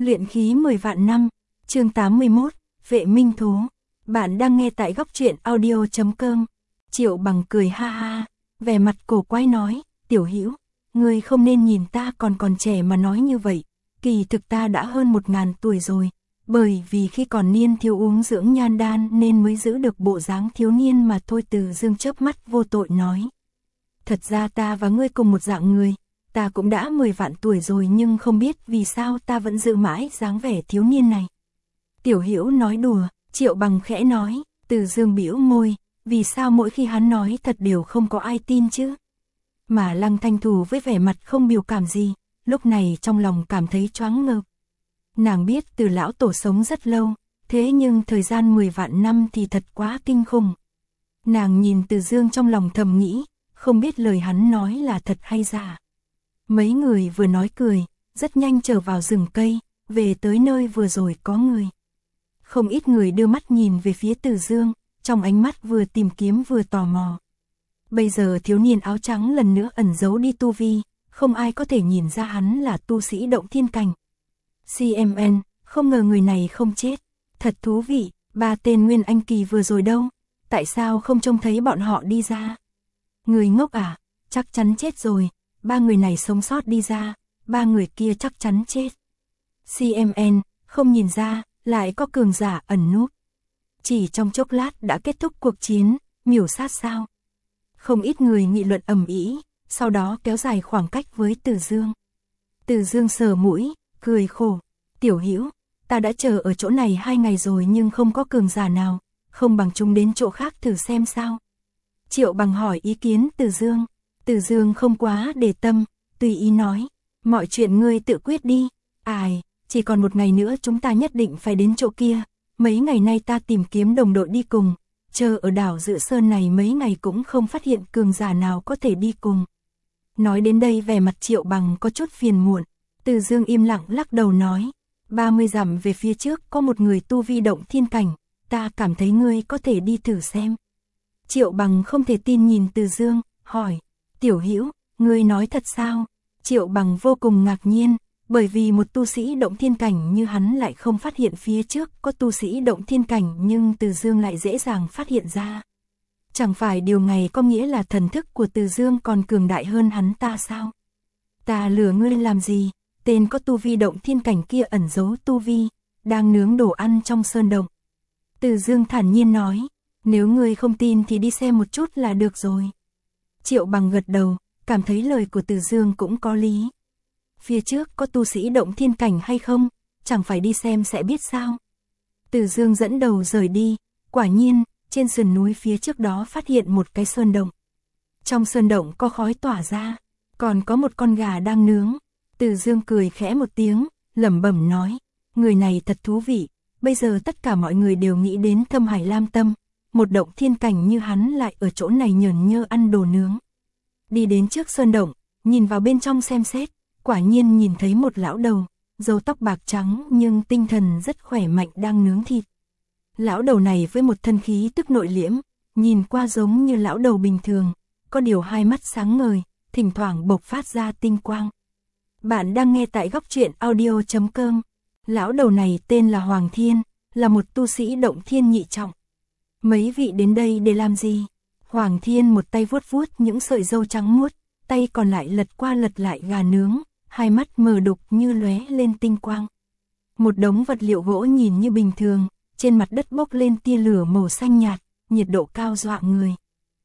Luyện khí 10 vạn năm, chương 81, vệ minh thú. Bạn đang nghe tại góc truyện audio.com. Triệu Bằng cười ha ha, vẻ mặt cổ quái nói, Tiểu Hữu, ngươi không nên nhìn ta còn trẻ mà nói như vậy, kỳ thực ta đã hơn 1000 tuổi rồi, bởi vì khi còn niên thiếu uống dưỡng nhan đan nên mới giữ được bộ dáng thiếu niên mà thôi. Từ Dương chớp mắt vô tội nói. Thật ra ta và ngươi cùng một dạng người, ta cũng đã 10 vạn tuổi rồi nhưng không biết vì sao ta vẫn giữ mãi dáng vẻ thiếu niên này. Tiểu Hữu nói đùa, Triệu Bằng khẽ nói. Từ Dương bĩu môi, vì sao mỗi khi hắn nói thật đều không có ai tin chứ? Mà Lăng Thanh Thù với vẻ mặt không biểu cảm gì, lúc này trong lòng cảm thấy choáng ngợp. Nàng biết Từ lão tổ sống rất lâu, thế nhưng thời gian 10 vạn năm thì thật quá kinh khủng. Nàng nhìn Từ Dương trong lòng thầm nghĩ, không biết lời hắn nói là thật hay giả. Mấy người vừa nói cười, rất nhanh trở vào rừng cây, về tới nơi vừa rồi có người. Không ít người đưa mắt nhìn về phía Từ Dương, trong ánh mắt vừa tìm kiếm vừa tò mò. Bây giờ thiếu niên áo trắng lần nữa ẩn giấu đi tu vi, không ai có thể nhìn ra hắn là tu sĩ động thiên cảnh. CMN, không ngờ người này không chết. Thật thú vị, 3 tên Nguyên Anh Kỳ vừa rồi đâu? Tại sao không trông thấy bọn họ đi ra? Người ngốc à? Chắc chắn chết rồi. 3 người này sống sót đi ra, 3 người kia chắc chắn chết. CMN, không nhìn ra, lại có cường giả ẩn núp. Chỉ trong chốc lát đã kết thúc cuộc chiến, miểu sát sao? Không ít người nghị luận ầm ĩ, sau đó kéo dài khoảng cách với Từ Dương. Từ Dương sờ mũi, cười khổ. Tiểu Hữu, ta đã chờ ở chỗ này 2 ngày rồi nhưng không có cường giả nào, không bằng chúng đến chỗ khác thử xem sao. Triệu Bằng hỏi ý kiến Từ Dương. Từ Dương không quá để tâm, tùy ý nói, mọi chuyện ngươi tự quyết đi. Ai, chỉ còn 1 ngày nữa chúng ta nhất định phải đến chỗ kia. Mấy ngày nay ta tìm kiếm đồng đội đi cùng, chờ ở đảo Dự Sơn này mấy ngày cũng không phát hiện cường giả nào có thể đi cùng. Nói đến đây vẻ mặt Triệu Bằng có chút phiền muộn. Từ Dương im lặng lắc đầu nói, 30 dặm về phía trước có một người tu vi động thiên cảnh, ta cảm thấy ngươi có thể đi thử xem. Triệu Bằng không thể tin nhìn Từ Dương, hỏi, Tiểu Hữu, ngươi nói thật sao? Triệu Bằng vô cùng ngạc nhiên, bởi vì một tu sĩ động thiên cảnh như hắn lại không phát hiện phía trước có tu sĩ động thiên cảnh nhưng Từ Dương lại dễ dàng phát hiện ra. Chẳng phải điều này có nghĩa là thần thức của Từ Dương còn cường đại hơn hắn ta sao? Ta lừa ngươi làm gì? Tên có tu vi động thiên cảnh kia ẩn giấu tu vi, đang nướng đồ ăn trong sơn động. Từ Dương thản nhiên nói, nếu ngươi không tin thì đi xem một chút là được rồi. Triệu Bằng gật đầu, cảm thấy lời của Từ Dương cũng có lý. Phía trước có tu sĩ động thiên cảnh hay không, chẳng phải đi xem sẽ biết sao. Từ Dương dẫn đầu rời đi, quả nhiên, trên sườn núi phía trước đó phát hiện một cái sơn động. Trong sơn động có khói tỏa ra, còn có một con gà đang nướng. Từ Dương cười khẽ một tiếng, lẩm bẩm nói, người này thật thú vị, bây giờ tất cả mọi người đều nghĩ đến Thâm Hải Lam Tâm, một động thiên cảnh như hắn lại ở chỗ này nhởn nhơ ăn đồ nướng. Đi đến trước sơn động, nhìn vào bên trong xem xét, quả nhiên nhìn thấy một lão đầu, râu tóc bạc trắng nhưng tinh thần rất khỏe mạnh đang nướng thịt. Lão đầu này với một thân khí tức nội liễm, nhìn qua giống như lão đầu bình thường, có điều hai mắt sáng ngời, thỉnh thoảng bộc phát ra tinh quang. Bạn đang nghe tại góc truyện audio.com. Lão đầu này tên là Hoàng Thiên, là một tu sĩ động thiên nhị trọng. Mấy vị đến đây để làm gì? Hoàng Thiên một tay vuốt vuốt những sợi râu trắng muốt, tay còn lại lật qua lật lại gà nướng, hai mắt mờ đục như lóe lên tinh quang. Một đống vật liệu gỗ nhìn như bình thường, trên mặt đất bốc lên tia lửa màu xanh nhạt, nhiệt độ cao dọa người.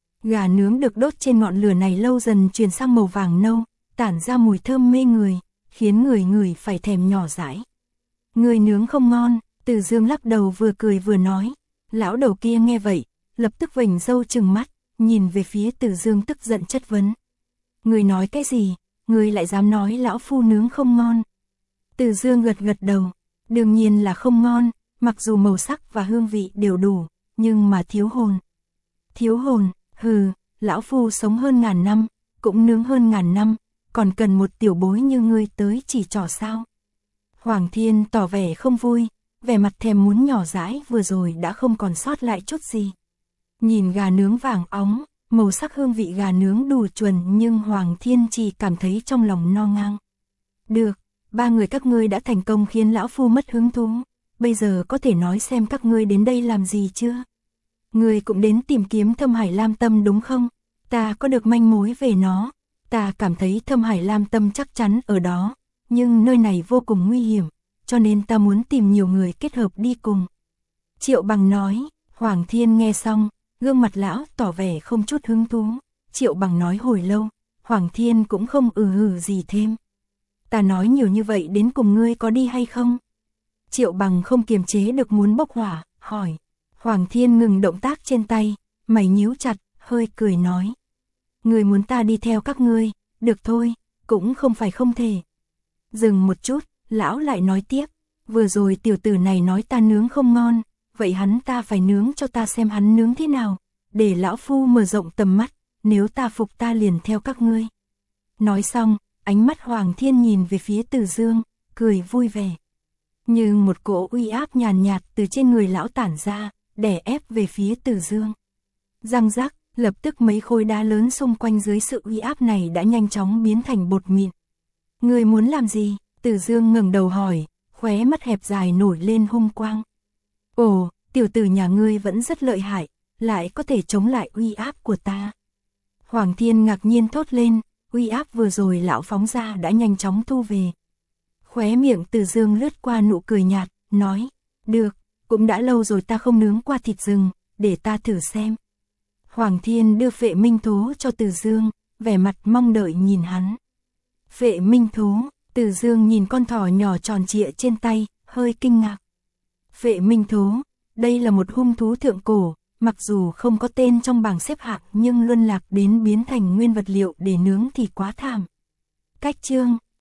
Gà nướng được đốt trên ngọn lửa này lâu dần chuyển sang màu vàng nâu, tản ra mùi thơm mê người, khiến người ngửi phải thèm nhỏ dãi. Người nướng không ngon, Từ Dương lắc đầu vừa cười vừa nói. Lão đầu kia nghe vậy, lập tức vểnh râu trừng mắt, nhìn về phía Từ Dương tức giận chất vấn. Người nói cái gì, người lại dám nói lão phu nướng không ngon? Từ Dương gật gật đầu, đương nhiên là không ngon, mặc dù màu sắc và hương vị đều đủ, nhưng mà thiếu hồn. Thiếu hồn, hừ, lão phu sống hơn 1000 năm, cũng nướng hơn 1000 năm, còn cần một tiểu bối như ngươi tới chỉ trỏ sao? Hoàng Thiên tỏ vẻ không vui, vẻ mặt thèm muốn nhỏ dãi vừa rồi đã không còn sót lại chút gì. Nhìn gà nướng vàng óng, màu sắc hương vị gà nướng đủ chuẩn nhưng Hoàng Thiên chỉ cảm thấy trong lòng no ngang. Được, ba người các ngươi đã thành công khiến lão phu mất hứng thú, bây giờ có thể nói xem các ngươi đến đây làm gì chưa? Ngươi cũng đến tìm kiếm Thâm Hải Lam Tâm đúng không? Ta có được manh mối về nó, ta cảm thấy Thâm Hải Lam Tâm chắc chắn ở đó, nhưng nơi này vô cùng nguy hiểm, cho nên ta muốn tìm nhiều người kết hợp đi cùng. Triệu Bằng nói. Hoàng Thiên nghe xong, gương mặt lão tỏ vẻ không chút hứng thú. Triệu Bằng nói hồi lâu, Hoàng Thiên cũng không gì thêm. Ta nói nhiều như vậy đến cùng ngươi có đi hay không? Triệu Bằng không kiềm chế được muốn bốc hỏa, hỏi. Hoàng Thiên ngừng động tác trên tay, mày nhíu chặt, hơi cười nói. Ngươi muốn ta đi theo các ngươi, được thôi, cũng không phải không thể. Dừng một chút, lão lại nói tiếp, vừa rồi tiểu tử này nói ta nướng không ngon, vậy hắn ta phải nướng cho ta xem hắn nướng thế nào, để lão phu mở rộng tầm mắt, nếu ta phục ta liền theo các ngươi. Nói xong, ánh mắt Hoàng Thiên nhìn về phía Từ Dương, cười vui vẻ. Nhưng một cỗ uy áp nhàn nhạt từ trên người lão tản ra, đè ép về phía Từ Dương. Răng rắc, lập tức mấy khối đá lớn xung quanh dưới sự uy áp này đã nhanh chóng biến thành bột mịn. Ngươi muốn làm gì? Từ Dương ngẩng đầu hỏi, khóe mắt hẹp dài nổi lên hung quang. Ồ, tiểu tử nhà ngươi vẫn rất lợi hại, lại có thể chống lại uy áp của ta. Hoàng Thiên ngạc nhiên thốt lên, uy áp vừa rồi lão phóng ra đã nhanh chóng thu về. Khóe miệng Từ Dương lướt qua nụ cười nhạt, nói, được, cũng đã lâu rồi ta không nướng qua thịt rừng, để ta thử xem. Hoàng Thiên đưa phệ minh thú cho Từ Dương, vẻ mặt mong đợi nhìn hắn. Phệ minh thú, Từ Dương nhìn con thỏ nhỏ tròn trịa trên tay, hơi kinh ngạc. Phệ minh thú, đây là một hung thú thượng cổ, mặc dù không có tên trong bảng xếp hạng nhưng luân lạc đến biến thành nguyên vật liệu để nướng thì quá thảm. Cách chương